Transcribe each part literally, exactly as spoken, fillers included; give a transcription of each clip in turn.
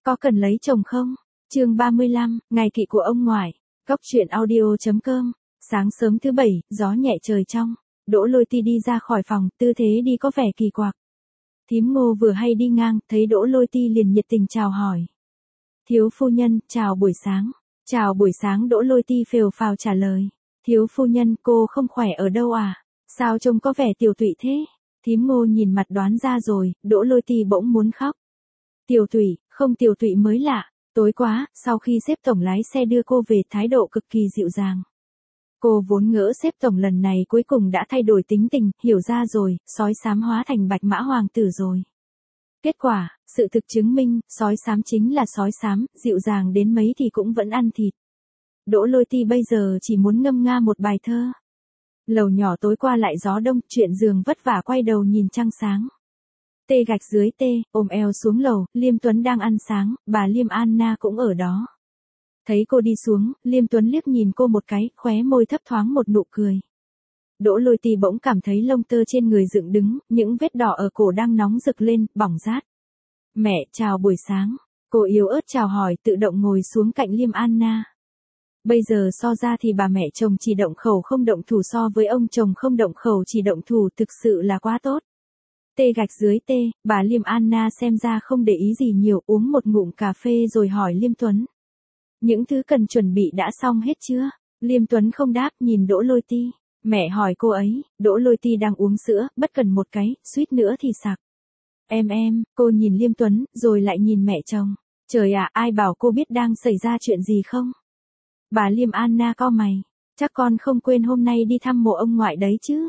Có cần lấy chồng không? Chương ba mươi lăm, ngày kỵ của ông ngoại. Cốc truyện audio.com. Sáng sớm thứ bảy, gió nhẹ trời trong. Đỗ Lôi Ti đi ra khỏi phòng, tư thế đi có vẻ kỳ quặc. Thím Ngô vừa hay đi ngang, thấy Đỗ Lôi Ti liền nhiệt tình chào hỏi. Thiếu phu nhân, chào buổi sáng. Chào buổi sáng. Đỗ Lôi Ti phều phào trả lời. Thiếu phu nhân, cô không khỏe ở đâu à? Sao trông có vẻ tiều tụy thế? Thím Ngô nhìn mặt đoán ra rồi, Đỗ Lôi Ti bỗng muốn khóc. Tiều tụy, không tiều tụy mới lạ. Tối quá, sau khi sếp tổng lái xe đưa cô về, thái độ cực kỳ dịu dàng. Cô vốn ngỡ sếp tổng lần này cuối cùng đã thay đổi tính tình, hiểu ra rồi, sói xám hóa thành bạch mã hoàng tử rồi. Kết quả, sự thực chứng minh, sói xám chính là sói xám, dịu dàng đến mấy thì cũng vẫn ăn thịt. Đỗ Lôi Ti bây giờ chỉ muốn ngâm nga một bài thơ. Lầu nhỏ tối qua lại gió đông, chuyện giường vất vả quay đầu nhìn trăng sáng. Tê gạch dưới tê, ôm eo xuống lầu, Liêm Tuấn đang ăn sáng, bà Liêm Anna cũng ở đó. Thấy cô đi xuống, Liêm Tuấn liếc nhìn cô một cái, khóe môi thấp thoáng một nụ cười. Đỗ Lôi Ti bỗng cảm thấy lông tơ trên người dựng đứng, những vết đỏ ở cổ đang nóng rực lên, bỏng rát. Mẹ, chào buổi sáng. Cô yếu ớt chào hỏi, tự động ngồi xuống cạnh Liêm Anna. Bây giờ so ra thì bà mẹ chồng chỉ động khẩu không động thủ so với ông chồng không động khẩu chỉ động thủ thực sự là quá tốt. Tê gạch dưới tê, bà Liêm Anna xem ra không để ý gì nhiều, uống một ngụm cà phê rồi hỏi Liêm Tuấn. Những thứ cần chuẩn bị đã xong hết chưa? Liêm Tuấn không đáp, nhìn Đỗ Lôi Ti. Mẹ hỏi cô ấy, Đỗ Lôi Ti đang uống sữa, bất cần một cái, suýt nữa thì sặc. Em em, cô nhìn Liêm Tuấn, rồi lại nhìn mẹ chồng. Trời ạ, ai bảo cô biết đang xảy ra chuyện gì không? Bà Liêm Anna cau mày. Chắc con không quên hôm nay đi thăm mộ ông ngoại đấy chứ?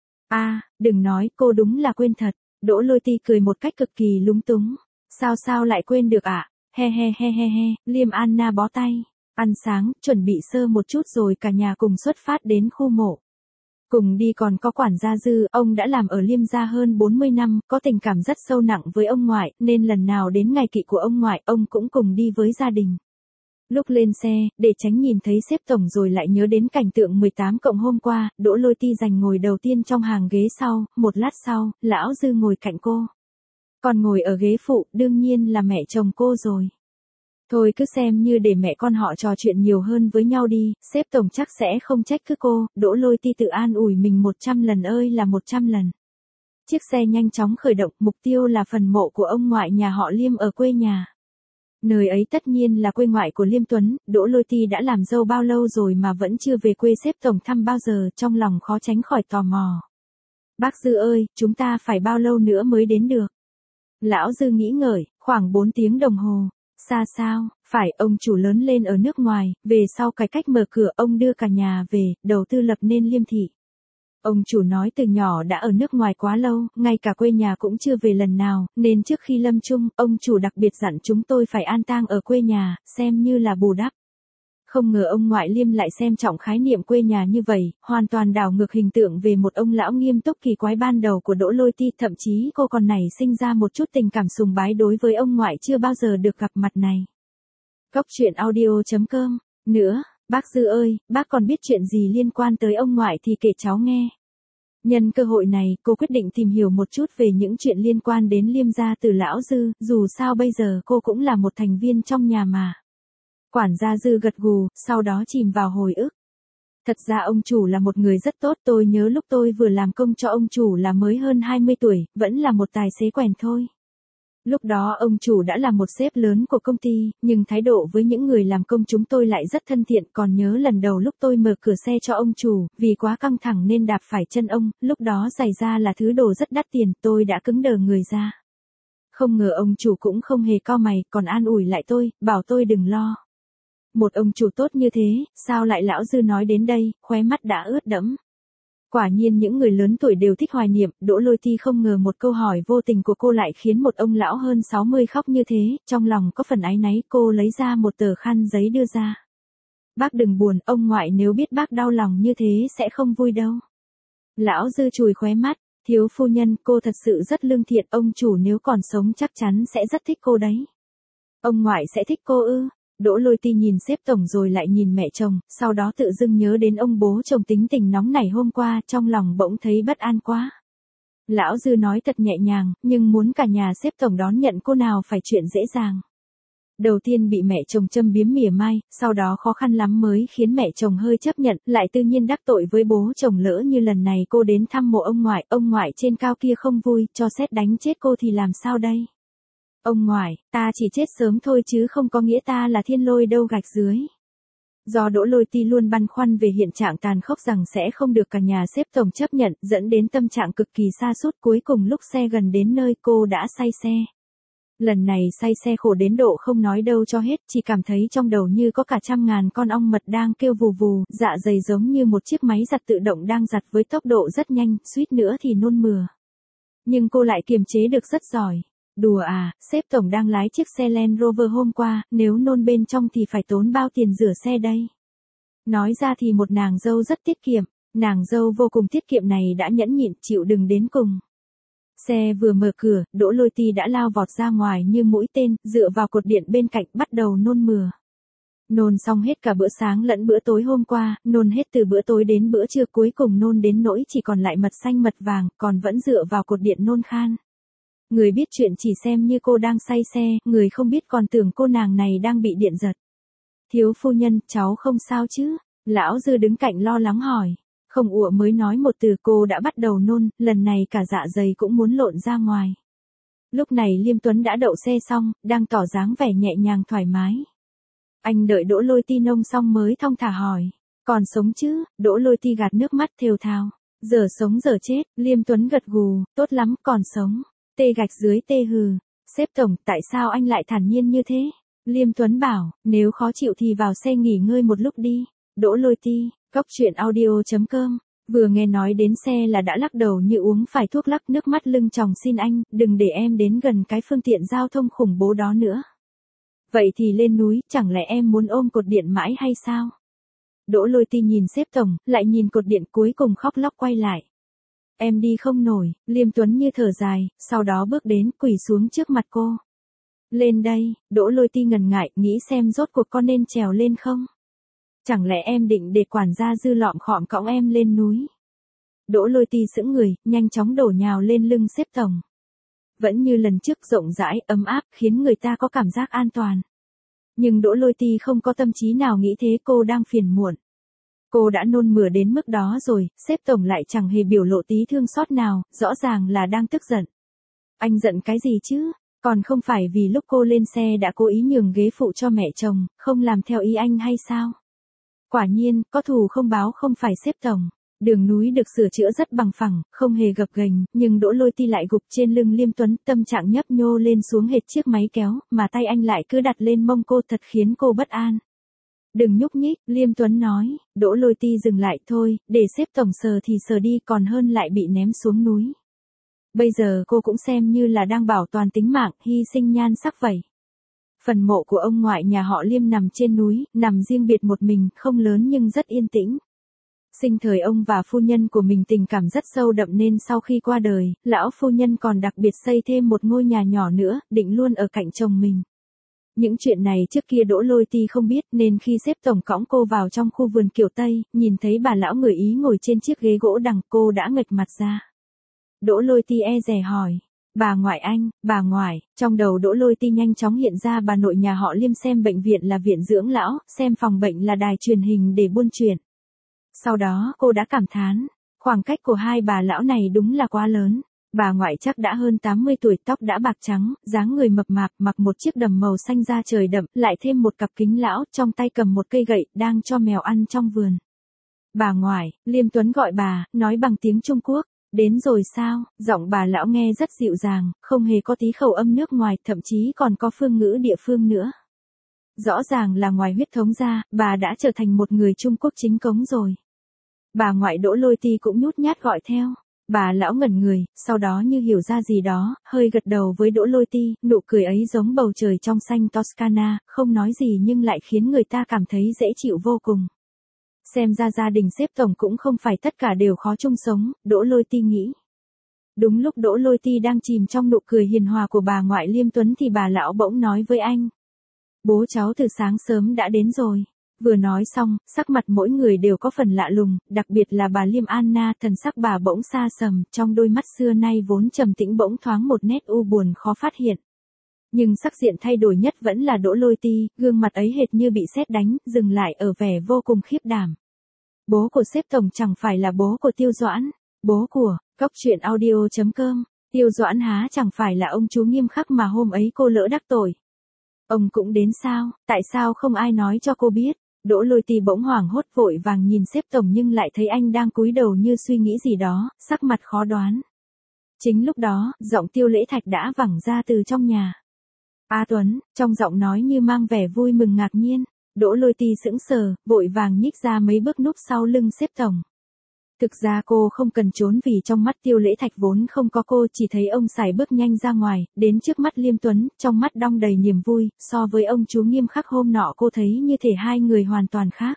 À, đừng nói, cô đúng là quên thật. Đỗ Lôi Ti cười một cách cực kỳ lúng túng. Sao sao lại quên được ạ? À? He he he he he, Liêm Anna bó tay. Ăn sáng, chuẩn bị sơ một chút rồi cả nhà cùng xuất phát đến khu mộ. Cùng đi còn có quản gia Dư, ông đã làm ở Liêm gia hơn bốn mươi năm, có tình cảm rất sâu nặng với ông ngoại, nên lần nào đến ngày kỵ của ông ngoại, ông cũng cùng đi với gia đình. Lúc lên xe, để tránh nhìn thấy sếp tổng rồi lại nhớ đến cảnh tượng mười tám cộng hôm qua, Đỗ Lôi Ti giành ngồi đầu tiên trong hàng ghế sau, một lát sau, lão Dư ngồi cạnh cô. Còn ngồi ở ghế phụ, đương nhiên là mẹ chồng cô rồi. Thôi cứ xem như để mẹ con họ trò chuyện nhiều hơn với nhau đi, sếp tổng chắc sẽ không trách cứ cô. Đỗ Lôi Ti tự an ủi mình một trăm lần ơi là một trăm lần. Chiếc xe nhanh chóng khởi động, mục tiêu là phần mộ của ông ngoại nhà họ Liêm ở quê nhà. Nơi ấy tất nhiên là quê ngoại của Liêm Tuấn. Đỗ Lôi Ti đã làm dâu bao lâu rồi mà vẫn chưa về quê sếp tổng thăm bao giờ, trong lòng khó tránh khỏi tò mò. Bác Dư ơi, chúng ta phải bao lâu nữa mới đến được? Lão Dư nghĩ ngợi, khoảng bốn tiếng đồng hồ. Xa sao, phải, ông chủ lớn lên ở nước ngoài, về sau cải cách mở cửa, ông đưa cả nhà về, đầu tư lập nên Liêm thị. Ông chủ nói từ nhỏ đã ở nước ngoài quá lâu, ngay cả quê nhà cũng chưa về lần nào, nên trước khi lâm chung, ông chủ đặc biệt dặn chúng tôi phải an tang ở quê nhà, xem như là bù đắp. Không ngờ ông ngoại Liêm lại xem trọng khái niệm quê nhà như vậy, hoàn toàn đảo ngược hình tượng về một ông lão nghiêm túc kỳ quái ban đầu của Đỗ Lôi Ti, thậm chí cô còn nảy sinh ra một chút tình cảm sùng bái đối với ông ngoại chưa bao giờ được gặp mặt này. Cốc truyện audio.com. Nữa, bác Dư ơi, bác còn biết chuyện gì liên quan tới ông ngoại thì kể cháu nghe. Nhân cơ hội này, cô quyết định tìm hiểu một chút về những chuyện liên quan đến Liêm gia từ lão Dư, dù sao bây giờ cô cũng là một thành viên trong nhà mà. Quản gia Dư gật gù, sau đó chìm vào hồi ức. Thật ra ông chủ là một người rất tốt, tôi nhớ lúc tôi vừa làm công cho ông chủ là mới hơn hai mươi tuổi, vẫn là một tài xế quèn thôi. Lúc đó ông chủ đã là một sếp lớn của công ty, nhưng thái độ với những người làm công chúng tôi lại rất thân thiện, còn nhớ lần đầu lúc tôi mở cửa xe cho ông chủ, vì quá căng thẳng nên đạp phải chân ông, lúc đó giày da là thứ đồ rất đắt tiền, tôi đã cứng đờ người ra. Không ngờ ông chủ cũng không hề cau mày, còn an ủi lại tôi, bảo tôi đừng lo. Một ông chủ tốt như thế, sao lại lão Dư nói đến đây, khóe mắt đã ướt đẫm. Quả nhiên những người lớn tuổi đều thích hoài niệm, Đỗ Lôi Ti không ngờ một câu hỏi vô tình của cô lại khiến một ông lão hơn sáu mươi khóc như thế, trong lòng có phần áy náy, cô lấy ra một tờ khăn giấy đưa ra. Bác đừng buồn, ông ngoại nếu biết bác đau lòng như thế sẽ không vui đâu. Lão Dư chùi khóe mắt, thiếu phu nhân, cô thật sự rất lương thiện, ông chủ nếu còn sống chắc chắn sẽ rất thích cô đấy. Ông ngoại sẽ thích cô ư? Đỗ Lôi Ti nhìn sếp tổng rồi lại nhìn mẹ chồng, sau đó tự dưng nhớ đến ông bố chồng tính tình nóng nảy hôm qua, trong lòng bỗng thấy bất an quá. Lão Dư nói thật nhẹ nhàng, nhưng muốn cả nhà sếp tổng đón nhận cô nào phải chuyện dễ dàng. Đầu tiên bị mẹ chồng châm biếm mỉa mai, sau đó khó khăn lắm mới khiến mẹ chồng hơi chấp nhận, lại tự nhiên đắc tội với bố chồng. Lỡ như lần này cô đến thăm mộ ông ngoại, ông ngoại trên cao kia không vui, cho sét đánh chết cô thì làm sao đây? Ông ngoại, ta chỉ chết sớm thôi chứ không có nghĩa ta là thiên lôi đâu gạch dưới. Do Đỗ Lôi Ti luôn băn khoăn về hiện trạng tàn khốc rằng sẽ không được cả nhà xếp tổng chấp nhận, dẫn đến tâm trạng cực kỳ sa sút. Cuối cùng lúc xe gần đến nơi cô đã say xe. Lần này say xe khổ đến độ không nói đâu cho hết, chỉ cảm thấy trong đầu như có cả trăm ngàn con ong mật đang kêu vù vù, dạ dày giống như một chiếc máy giặt tự động đang giặt với tốc độ rất nhanh, suýt nữa thì nôn mửa. Nhưng cô lại kiềm chế được rất giỏi. Đùa à, sếp tổng đang lái chiếc xe Land Rover hôm qua, nếu nôn bên trong thì phải tốn bao tiền rửa xe đây. Nói ra thì một nàng dâu rất tiết kiệm, nàng dâu vô cùng tiết kiệm này đã nhẫn nhịn chịu đựng đến cùng. Xe vừa mở cửa, Đỗ Lôi Ti đã lao vọt ra ngoài như mũi tên, dựa vào cột điện bên cạnh bắt đầu nôn mửa. Nôn xong hết cả bữa sáng lẫn bữa tối hôm qua, nôn hết từ bữa tối đến bữa trưa, cuối cùng nôn đến nỗi chỉ còn lại mật xanh mật vàng, còn vẫn dựa vào cột điện nôn khan. Người biết chuyện chỉ xem như cô đang say xe, người không biết còn tưởng cô nàng này đang bị điện giật. Thiếu phu nhân, cháu không sao chứ? Lão Dư đứng cạnh lo lắng hỏi. Không ủa mới nói một từ cô đã bắt đầu nôn, lần này cả dạ dày cũng muốn lộn ra ngoài. Lúc này Liêm Tuấn đã đậu xe xong, đang tỏ dáng vẻ nhẹ nhàng thoải mái. Anh đợi Đỗ Lôi Ti nông xong mới thong thả hỏi. Còn sống chứ? Đỗ Lôi Ti gạt nước mắt thều thào. Giờ sống giờ chết, Liêm Tuấn gật gù, tốt lắm, còn sống. Tê gạch dưới tê hừ. Sếp tổng, tại sao anh lại thản nhiên như thế? Liêm Tuấn bảo, nếu khó chịu thì vào xe nghỉ ngơi một lúc đi. Đỗ Lôi Ti, Cóc Truyện Audio chấm com, vừa nghe nói đến xe là đã lắc đầu như uống phải thuốc lắc, nước mắt lưng tròng. Xin anh, đừng để em đến gần cái phương tiện giao thông khủng bố đó nữa. Vậy thì lên núi, chẳng lẽ em muốn ôm cột điện mãi hay sao? Đỗ Lôi Ti nhìn sếp tổng, lại nhìn cột điện, cuối cùng khóc lóc quay lại. Em đi không nổi, Liêm Tuấn như thở dài, sau đó bước đến, quỳ xuống trước mặt cô. Lên đây, Đỗ Lôi Ti ngần ngại, nghĩ xem rốt cuộc con nên trèo lên không? Chẳng lẽ em định để quản gia Dư lọm khọm cõng em lên núi? Đỗ Lôi Ti sững người, nhanh chóng đổ nhào lên lưng sếp tổng. Vẫn như lần trước, rộng rãi, ấm áp, khiến người ta có cảm giác an toàn. Nhưng Đỗ Lôi Ti không có tâm trí nào nghĩ thế, cô đang phiền muộn. Cô đã nôn mửa đến mức đó rồi, sếp tổng lại chẳng hề biểu lộ tí thương xót nào, rõ ràng là đang tức giận. Anh giận cái gì chứ? Còn không phải vì lúc cô lên xe đã cố ý nhường ghế phụ cho mẹ chồng, không làm theo ý anh hay sao? Quả nhiên, có thù không báo không phải sếp tổng. Đường núi được sửa chữa rất bằng phẳng, không hề gập ghềnh, nhưng Đỗ Lôi Ti lại gục trên lưng Liêm Tuấn, tâm trạng nhấp nhô lên xuống hệt chiếc máy kéo, mà tay anh lại cứ đặt lên mông cô, thật khiến cô bất an. Đừng nhúc nhích, Liêm Tuấn nói. Đỗ Lôi Ti dừng lại, thôi, để sếp tổng sờ thì sờ đi, còn hơn lại bị ném xuống núi. Bây giờ cô cũng xem như là đang bảo toàn tính mạng, hy sinh nhan sắc vậy. Phần mộ của ông ngoại nhà họ Liêm nằm trên núi, nằm riêng biệt một mình, không lớn nhưng rất yên tĩnh. Sinh thời ông và phu nhân của mình tình cảm rất sâu đậm nên sau khi qua đời, lão phu nhân còn đặc biệt xây thêm một ngôi nhà nhỏ nữa, định luôn ở cạnh chồng mình. Những chuyện này trước kia Đỗ Lôi Ti không biết, nên khi sếp tổng cõng cô vào trong khu vườn kiểu Tây, nhìn thấy bà lão người Ý ngồi trên chiếc ghế gỗ đằng, cô đã nghệch mặt ra. Đỗ Lôi Ti e dè hỏi. Bà ngoại anh, bà ngoại. Trong đầu Đỗ Lôi Ti nhanh chóng hiện ra bà nội nhà họ Liêm, xem bệnh viện là viện dưỡng lão, xem phòng bệnh là đài truyền hình để buôn chuyện. Sau đó cô đã cảm thán, khoảng cách của hai bà lão này đúng là quá lớn. Bà ngoại chắc đã hơn tám mươi tuổi, tóc đã bạc trắng, dáng người mập mạp, mặc một chiếc đầm màu xanh da trời đậm, lại thêm một cặp kính lão, trong tay cầm một cây gậy, đang cho mèo ăn trong vườn. Bà ngoại, Liêm Tuấn gọi bà, nói bằng tiếng Trung Quốc. Đến rồi sao? Giọng bà lão nghe rất dịu dàng, không hề có tí khẩu âm nước ngoài, thậm chí còn có phương ngữ địa phương nữa. Rõ ràng là ngoài huyết thống ra, bà đã trở thành một người Trung Quốc chính cống rồi. Bà ngoại Đỗ Lôi Ti cũng nhút nhát gọi theo. Bà lão ngẩn người, sau đó như hiểu ra gì đó, hơi gật đầu với Đỗ Lôi Ti, nụ cười ấy giống bầu trời trong xanh Toscana, không nói gì nhưng lại khiến người ta cảm thấy dễ chịu vô cùng. Xem ra gia đình sếp tổng cũng không phải tất cả đều khó chung sống, Đỗ Lôi Ti nghĩ. Đúng lúc Đỗ Lôi Ti đang chìm trong nụ cười hiền hòa của bà ngoại Liêm Tuấn thì bà lão bỗng nói với anh. Bố cháu từ sáng sớm đã đến rồi. Vừa nói xong, sắc mặt mỗi người đều có phần lạ lùng, đặc biệt là bà Liêm Anna, thần sắc bà bỗng xa sầm, trong đôi mắt xưa nay vốn trầm tĩnh bỗng thoáng một nét u buồn khó phát hiện. Nhưng sắc diện thay đổi nhất vẫn là Đỗ Lôi Ti, gương mặt ấy hệt như bị sét đánh, dừng lại ở vẻ vô cùng khiếp đảm. Bố của sếp tổng chẳng phải là bố của Tiêu Doãn, bố của, cóc truyện audio chấm com, Tiêu Doãn há chẳng phải là ông chú nghiêm khắc mà hôm ấy cô lỡ đắc tội. Ông cũng đến sao, tại sao không ai nói cho cô biết? Đỗ Lôi Ti bỗng hoảng hốt vội vàng nhìn sếp tổng nhưng lại thấy anh đang cúi đầu như suy nghĩ gì đó, sắc mặt khó đoán. Chính lúc đó, giọng Tiêu Lễ Thạch đã vẳng ra từ trong nhà. A Tuấn, trong giọng nói như mang vẻ vui mừng ngạc nhiên. Đỗ Lôi Ti sững sờ, vội vàng nhích ra mấy bước núp sau lưng sếp tổng. Thực ra cô không cần trốn vì trong mắt Tiêu Lễ Thạch vốn không có cô, chỉ thấy ông sải bước nhanh ra ngoài, đến trước mắt Liêm Tuấn, trong mắt đong đầy niềm vui, so với ông chú nghiêm khắc hôm nọ cô thấy như thể hai người hoàn toàn khác.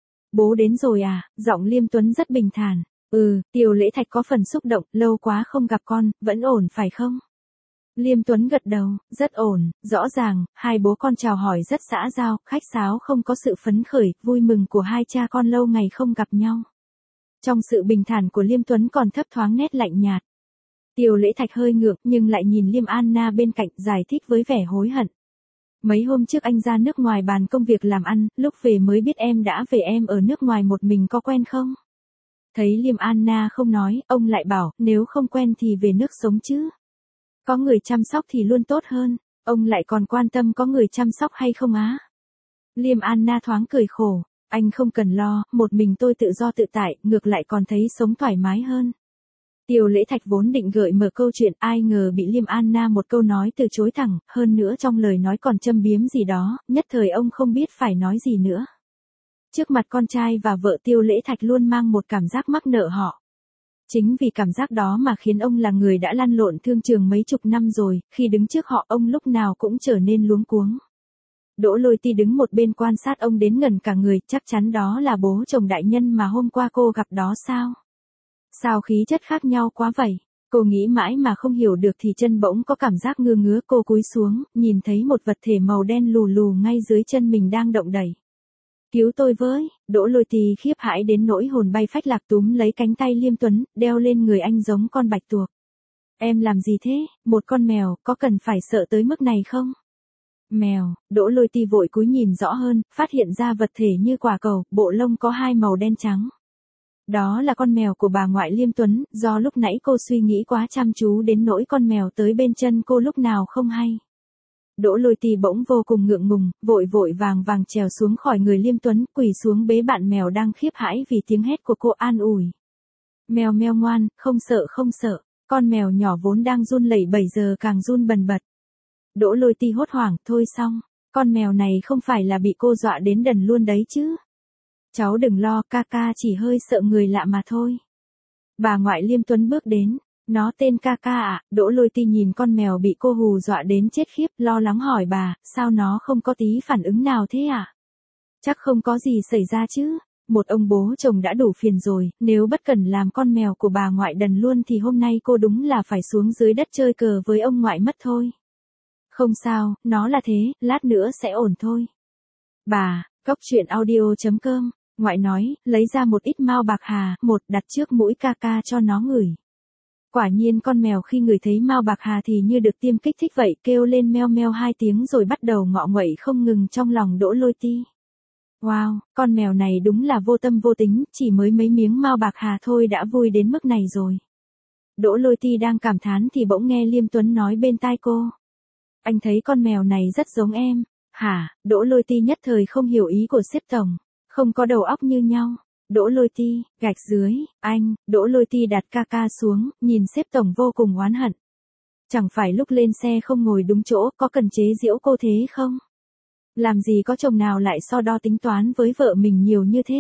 Bố đến rồi à, giọng Liêm Tuấn rất bình thản. Ừ, Tiêu Lễ Thạch có phần xúc động, lâu quá không gặp con, vẫn ổn phải không? Liêm Tuấn gật đầu, rất ổn, rõ ràng, hai bố con chào hỏi rất xã giao, khách sáo không có sự phấn khởi, vui mừng của hai cha con lâu ngày không gặp nhau. Trong sự bình thản của Liêm Tuấn còn thấp thoáng nét lạnh nhạt. Tiêu Lễ Thạch hơi ngượng nhưng lại nhìn Liêm Anna bên cạnh giải thích với vẻ hối hận. Mấy hôm trước anh ra nước ngoài bàn công việc làm ăn, lúc về mới biết em đã về, em ở nước ngoài một mình có quen không? Thấy Liêm Anna không nói, ông lại bảo, nếu không quen thì về nước sống chứ. Có người chăm sóc thì luôn tốt hơn, ông lại còn quan tâm có người chăm sóc hay không á. Liêm Anna thoáng cười khổ, anh không cần lo, một mình tôi tự do tự tại, ngược lại còn thấy sống thoải mái hơn. Tiêu Lễ Thạch vốn định gợi mở câu chuyện, ai ngờ bị Liêm Anna một câu nói từ chối thẳng, hơn nữa trong lời nói còn châm biếm gì đó, nhất thời ông không biết phải nói gì nữa. Trước mặt con trai và vợ Tiêu Lễ Thạch luôn mang một cảm giác mắc nợ họ. Chính vì cảm giác đó mà khiến ông là người đã lăn lộn thương trường mấy chục năm rồi, khi đứng trước họ ông lúc nào cũng trở nên luống cuống. Đỗ Lôi Ti đứng một bên quan sát ông đến ngần cả người, chắc chắn đó là bố chồng đại nhân mà hôm qua cô gặp đó sao? Sao khí chất khác nhau quá vậy? Cô nghĩ mãi mà không hiểu được thì chân bỗng có cảm giác ngứa ngứa, cô cúi xuống, nhìn thấy một vật thể màu đen lù lù ngay dưới chân mình đang động đẩy. Cứu tôi với, Đỗ Lôi Ti khiếp hãi đến nỗi hồn bay phách lạc túm lấy cánh tay Liêm Tuấn, đeo lên người anh giống con bạch tuộc. Em làm gì thế, một con mèo, có cần phải sợ tới mức này không? Mèo, Đỗ Lôi Ti vội cúi nhìn rõ hơn, phát hiện ra vật thể như quả cầu, bộ lông có hai màu đen trắng. Đó là con mèo của bà ngoại Liêm Tuấn, do lúc nãy cô suy nghĩ quá chăm chú đến nỗi con mèo tới bên chân cô lúc nào không hay. Đỗ Lôi Ti bỗng vô cùng ngượng ngùng, vội vội vàng vàng trèo xuống khỏi người Liêm Tuấn, quỳ xuống bế bạn mèo đang khiếp hãi vì tiếng hét của cô, an ủi. Mèo mèo ngoan, không sợ không sợ, con mèo nhỏ vốn đang run lẩy bẩy giờ càng run bần bật. Đỗ Lôi Ti hốt hoảng, thôi xong, con mèo này không phải là bị cô dọa đến đần luôn đấy chứ. Cháu đừng lo, ca ca chỉ hơi sợ người lạ mà thôi. Bà ngoại Liêm Tuấn bước đến. Nó tên ca ca à? Đỗ Lôi Ti nhìn con mèo bị cô hù dọa đến chết khiếp, lo lắng hỏi bà, sao nó không có tí phản ứng nào thế à? Chắc không có gì xảy ra chứ. Một ông bố chồng đã đủ phiền rồi, nếu bất cẩn làm con mèo của bà ngoại đần luôn thì hôm nay cô đúng là phải xuống dưới đất chơi cờ với ông ngoại mất thôi. Không sao, nó là thế, lát nữa sẽ ổn thôi. Bà, cóc truyện audio chấm com, ngoại nói, lấy ra một ít mao bạc hà, một đặt trước mũi ca ca cho nó ngửi. Quả nhiên con mèo khi ngửi thấy mao bạc hà thì như được tiêm kích thích vậy, kêu lên meo meo hai tiếng rồi bắt đầu ngọ nguậy không ngừng trong lòng Đỗ Lôi Ti. Wow, con mèo này đúng là vô tâm vô tính, chỉ mới mấy miếng mao bạc hà thôi đã vui đến mức này rồi. Đỗ Lôi Ti đang cảm thán thì bỗng nghe Liêm Tuấn nói bên tai cô. Anh thấy con mèo này rất giống em. Hả? Đỗ Lôi Ti nhất thời không hiểu ý của sếp tổng, không có đầu óc như nhau. Đỗ Lôi Ti, gạch dưới, anh, Đỗ Lôi Ti đặt ca ca xuống, nhìn sếp tổng vô cùng oán hận. Chẳng phải lúc lên xe không ngồi đúng chỗ, có cần chế giễu cô thế không? Làm gì có chồng nào lại so đo tính toán với vợ mình nhiều như thế?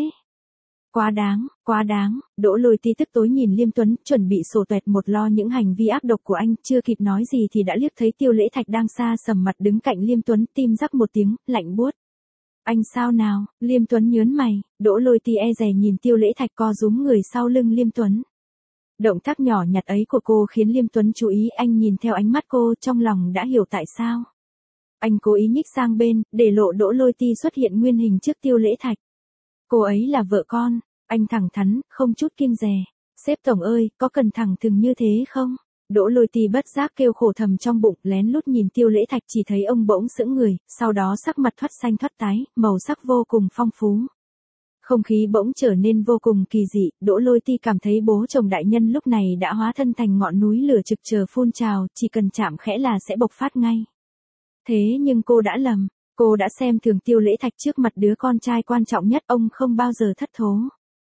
Quá đáng, quá đáng, Đỗ Lôi Ti tức tối nhìn Liêm Tuấn, chuẩn bị sổ tuẹt một lo những hành vi ác độc của anh, chưa kịp nói gì thì đã liếc thấy Tiêu Lễ Thạch đang xa sầm mặt đứng cạnh Liêm Tuấn, tim rắc một tiếng, lạnh buốt. Anh sao nào? Liêm Tuấn nhớn mày, Đỗ Lôi Ti e dè nhìn Tiêu Lễ Thạch co rúm người sau lưng Liêm Tuấn. Động tác nhỏ nhặt ấy của cô khiến Liêm Tuấn chú ý, anh nhìn theo ánh mắt cô, trong lòng đã hiểu tại sao. Anh cố ý nhích sang bên, để lộ Đỗ Lôi Ti xuất hiện nguyên hình trước Tiêu Lễ Thạch. Cô ấy là vợ con, anh thẳng thắn, không chút kiêng dè. Sếp tổng ơi, có cần thẳng thừng như thế không? Đỗ Lôi Ti bất giác kêu khổ thầm trong bụng, lén lút nhìn Tiêu Lễ Thạch, chỉ thấy ông bỗng sững người, sau đó sắc mặt thoắt xanh thoắt tái, màu sắc vô cùng phong phú. Không khí bỗng trở nên vô cùng kỳ dị, Đỗ Lôi Ti cảm thấy bố chồng đại nhân lúc này đã hóa thân thành ngọn núi lửa trực chờ phun trào, chỉ cần chạm khẽ là sẽ bộc phát ngay. Thế nhưng cô đã lầm, cô đã xem thường Tiêu Lễ Thạch trước mặt đứa con trai quan trọng nhất, ông không bao giờ thất thố.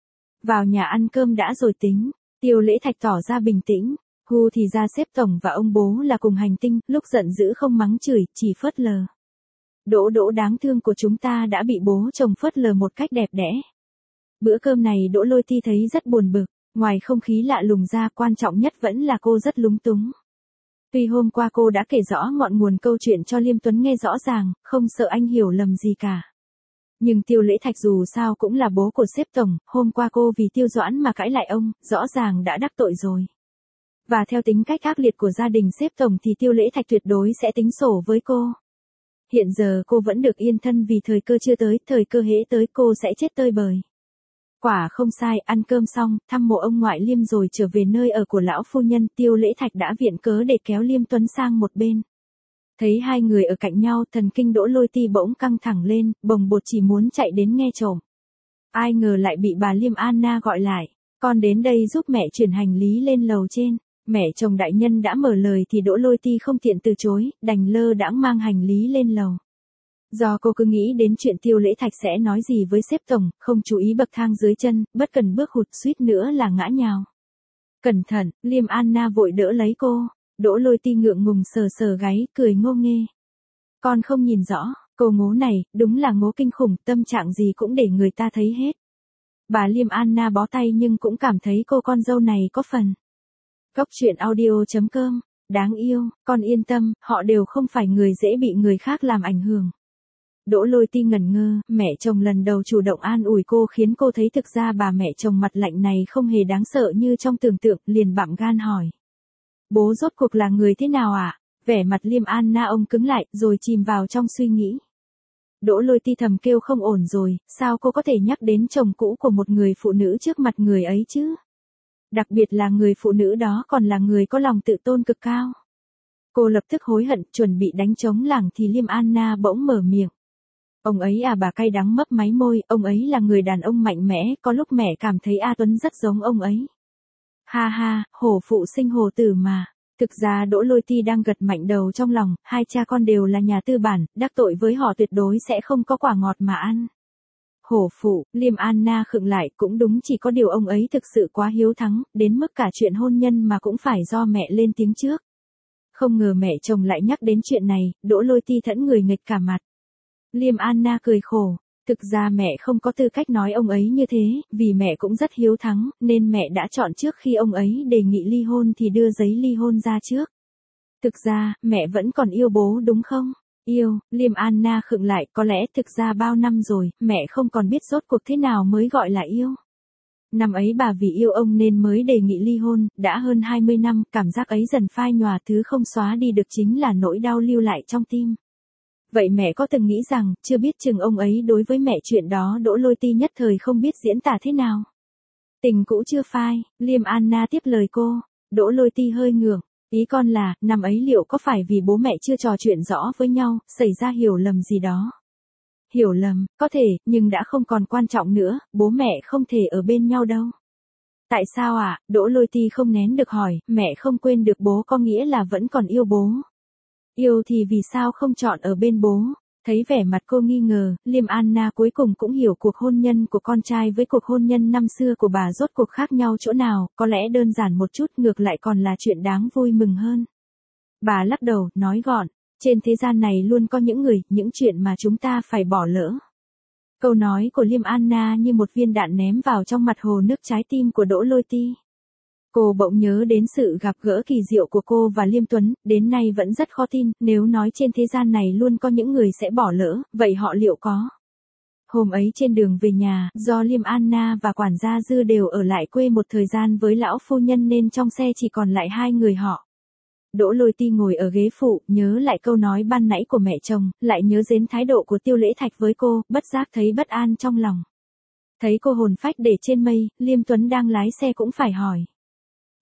Vào nhà ăn cơm đã rồi tính, Tiêu Lễ Thạch tỏ ra bình tĩnh, hu thì ra xếp tổng và ông bố là cùng hành tinh, lúc giận dữ không mắng chửi, chỉ phớt lờ. Đỗ Đỗ đáng thương của chúng ta đã bị bố chồng phớt lờ một cách đẹp đẽ. Bữa cơm này Đỗ Lôi Ti thấy rất buồn bực, ngoài không khí lạ lùng ra, quan trọng nhất vẫn là cô rất lúng túng. Tuy hôm qua cô đã kể rõ ngọn nguồn câu chuyện cho Liêm Tuấn nghe rõ ràng, không sợ anh hiểu lầm gì cả. Nhưng Tiêu Lễ Thạch dù sao cũng là bố của sếp tổng, hôm qua cô vì Tiêu Doãn mà cãi lại ông, rõ ràng đã đắc tội rồi. Và theo tính cách ác liệt của gia đình sếp tổng thì Tiêu Lễ Thạch tuyệt đối sẽ tính sổ với cô. Hiện giờ cô vẫn được yên thân vì thời cơ chưa tới, thời cơ hễ tới cô sẽ chết tơi bời. Quả không sai, ăn cơm xong, thăm mộ ông ngoại Liêm rồi trở về nơi ở của lão phu nhân, Tiêu Lễ Thạch đã viện cớ để kéo Liêm Tuấn sang một bên. Thấy hai người ở cạnh nhau, thần kinh Đỗ Lôi Ti bỗng căng thẳng lên, bồng bột chỉ muốn chạy đến nghe trộm. Ai ngờ lại bị bà Liêm Anna gọi lại, con đến đây giúp mẹ chuyển hành lý lên lầu trên. Mẹ chồng đại nhân đã mở lời thì Đỗ Lôi Ti không tiện từ chối, đành lơ đãng mang hành lý lên lầu. Do cô cứ nghĩ đến chuyện Tiêu Lễ Thạch sẽ nói gì với sếp tổng, không chú ý bậc thang dưới chân, bất cần bước hụt suýt nữa là ngã nhào. Cẩn thận, Liêm Anna vội đỡ lấy cô, Đỗ Lôi Ti ngượng ngùng sờ sờ gáy, cười ngô nghê. Con không nhìn rõ, cô ngố này, đúng là ngố kinh khủng, tâm trạng gì cũng để người ta thấy hết. Bà Liêm Anna bó tay nhưng cũng cảm thấy cô con dâu này có phần. Góc truyện audio chấm com, đáng yêu, con yên tâm, họ đều không phải người dễ bị người khác làm ảnh hưởng. Đỗ Lôi Ti ngẩn ngơ, mẹ chồng lần đầu chủ động an ủi cô khiến cô thấy thực ra bà mẹ chồng mặt lạnh này không hề đáng sợ như trong tưởng tượng, liền bặm gan hỏi. Bố rốt cuộc là người thế nào ạ? À? Vẻ mặt Liêm Anna ông cứng lại, rồi chìm vào trong suy nghĩ. Đỗ Lôi Ti thầm kêu không ổn rồi, sao cô có thể nhắc đến chồng cũ của một người phụ nữ trước mặt người ấy chứ? Đặc biệt là người phụ nữ đó còn là người có lòng tự tôn cực cao. Cô lập tức hối hận, chuẩn bị đánh trống lảng thì Liêm Anna bỗng mở miệng. Ông ấy à, bà cay đắng mấp máy môi, ông ấy là người đàn ông mạnh mẽ, có lúc mẹ cảm thấy A Tuấn rất giống ông ấy. Ha ha, hổ phụ sinh hổ tử mà. Thực ra Đỗ Lôi Ti đang gật mạnh đầu trong lòng, hai cha con đều là nhà tư bản, đắc tội với họ tuyệt đối sẽ không có quả ngọt mà ăn. Hổ phụ, Liêm Anna khựng lại, cũng đúng, chỉ có điều ông ấy thực sự quá hiếu thắng, đến mức cả chuyện hôn nhân mà cũng phải do mẹ lên tiếng trước. Không ngờ mẹ chồng lại nhắc đến chuyện này, Đỗ Lôi Ti thẫn người nghịch cả mặt. Liêm Anna cười khổ, thực ra mẹ không có tư cách nói ông ấy như thế, vì mẹ cũng rất hiếu thắng, nên mẹ đã chọn trước khi ông ấy đề nghị ly hôn thì đưa giấy ly hôn ra trước. Thực ra, mẹ vẫn còn yêu bố đúng không? Yêu, Liêm Anna khựng lại, có lẽ thực ra bao năm rồi, mẹ không còn biết rốt cuộc thế nào mới gọi là yêu. Năm ấy bà vì yêu ông nên mới đề nghị ly hôn, đã hơn hai mươi năm, cảm giác ấy dần phai nhòa, thứ không xóa đi được chính là nỗi đau lưu lại trong tim. Vậy mẹ có từng nghĩ rằng, chưa biết chừng ông ấy đối với mẹ chuyện đó Đỗ Lôi Ti nhất thời không biết diễn tả thế nào. Tình cũ chưa phai, Liêm Anna tiếp lời cô, Đỗ Lôi Ti hơi ngượng, ý con là, năm ấy liệu có phải vì bố mẹ chưa trò chuyện rõ với nhau, xảy ra hiểu lầm gì đó. Hiểu lầm, có thể, nhưng đã không còn quan trọng nữa, bố mẹ không thể ở bên nhau đâu. Tại sao ạ? À? Đỗ Lôi Ti không nén được hỏi, mẹ không quên được bố có nghĩa là vẫn còn yêu bố. Yêu thì vì sao không chọn ở bên bố? Thấy vẻ mặt cô nghi ngờ, Liêm Anna cuối cùng cũng hiểu cuộc hôn nhân của con trai với cuộc hôn nhân năm xưa của bà rốt cuộc khác nhau chỗ nào, có lẽ đơn giản một chút, ngược lại còn là chuyện đáng vui mừng hơn. Bà lắc đầu, nói gọn, trên thế gian này luôn có những người, những chuyện mà chúng ta phải bỏ lỡ. Câu nói của Liêm Anna như một viên đạn ném vào trong mặt hồ nước trái tim của Đỗ Lôi Ti. Cô bỗng nhớ đến sự gặp gỡ kỳ diệu của cô và Liêm Tuấn, đến nay vẫn rất khó tin, nếu nói trên thế gian này luôn có những người sẽ bỏ lỡ, vậy họ liệu có? Hôm ấy trên đường về nhà, do Liêm Anna và quản gia Dư đều ở lại quê một thời gian với lão phu nhân nên trong xe chỉ còn lại hai người họ. Đỗ Lôi Ti ngồi ở ghế phụ, nhớ lại câu nói ban nãy của mẹ chồng, lại nhớ đến thái độ của Tiêu Lễ Thạch với cô, bất giác thấy bất an trong lòng. Thấy cô hồn phách để trên mây, Liêm Tuấn đang lái xe cũng phải hỏi.